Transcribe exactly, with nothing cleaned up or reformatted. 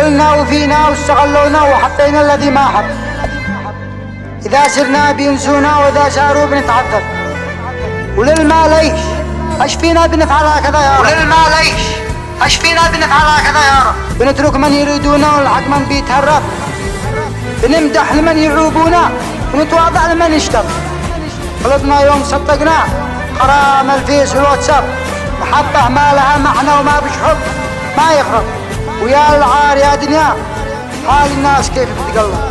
إلنا وفينا واستغلونا وحبينا الذي ما حب. إذا سرنا بينسونا وإذا ساروا بنتعذب. وللما ليش اش فينا بنفعل هكذا يا رب. وللما ليش اش فينا بنفعل هكذا يا رب. بنترك من يريدونا والحق من بيتهرب. بنمدح لمن يعوبونا ونتواضع لمن يشتم. قلبنا يوم صدقنا حرام الفيس والواتساب. محبة ما لها معنى وما بش حب ما يخرب. ويا العار يا دنيا حال الناس كيف بتقلب.